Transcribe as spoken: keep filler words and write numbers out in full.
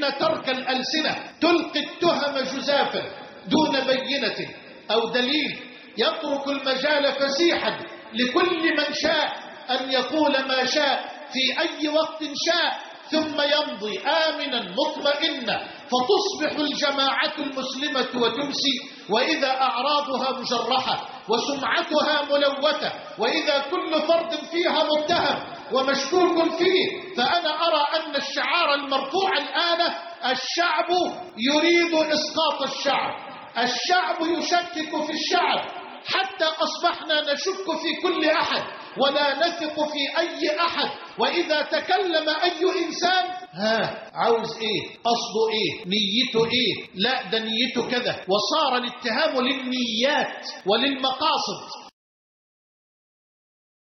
إن ترك الألسنة تلقي التهم جزافا دون بينة أو دليل، يترك المجال فسيحا لكل من شاء أن يقول ما شاء في أي وقت شاء، ثم يمضي آمنا مطمئنا، فتصبح الجماعة المسلمة وتمسي وإذا أعراضها مجرحة وسمعتها ملوثة، وإذا كل فرد فيها متهم ومشكوك فيه. فأنا أرى أن الشعار المرفوع الآن: الشعب يريد إسقاط الشعب، الشعب يشكك في الشعب، حتى أصبحنا نشك في كل أحد ولا نثق في أي أحد. وإذا تكلم أي إنسان: ها عاوز إيه؟ قصده إيه؟ نيته إيه؟ لا ده نيته كذا. وصار الاتهام للنيات وللمقاصد